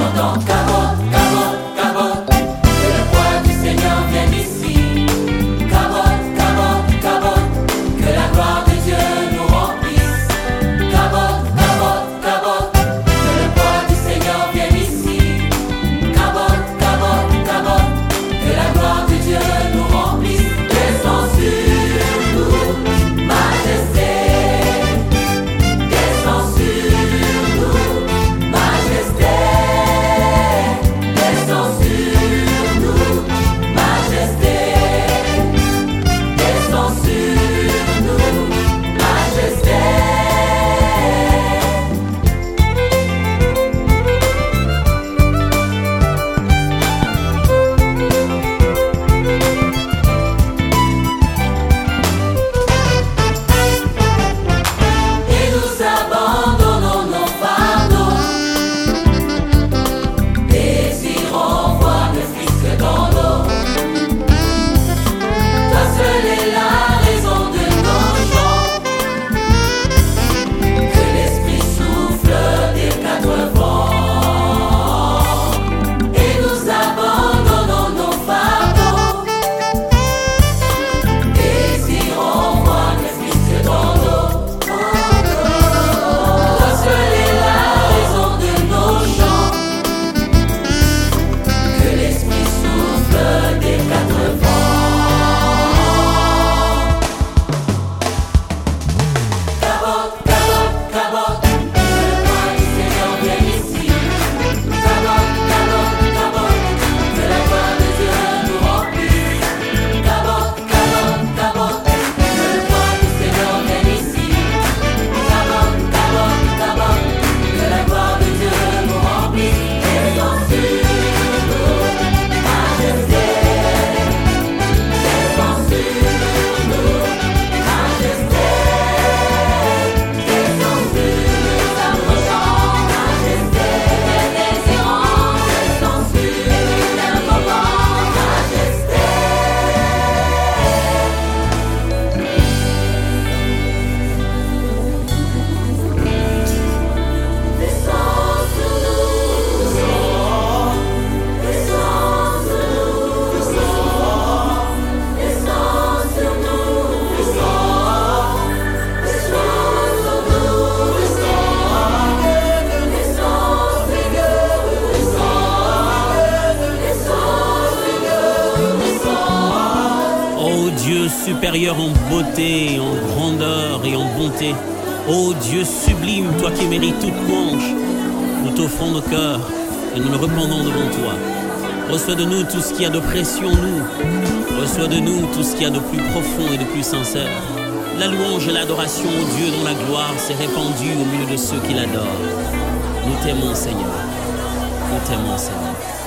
Dieu supérieur en beauté, en grandeur et en bonté. Ô Dieu sublime, toi qui mérites toute louange, nous t'offrons nos cœurs et nous nous repentons devant toi. Reçois de nous tout ce qu'il y a de précieux en nous. Reçois de nous tout ce qu'il y a de plus profond et de plus sincère. La louange et l'adoration au Dieu dont la gloire s'est répandue au milieu de ceux qui l'adorent. Nous t'aimons, Seigneur. Nous t'aimons, Seigneur.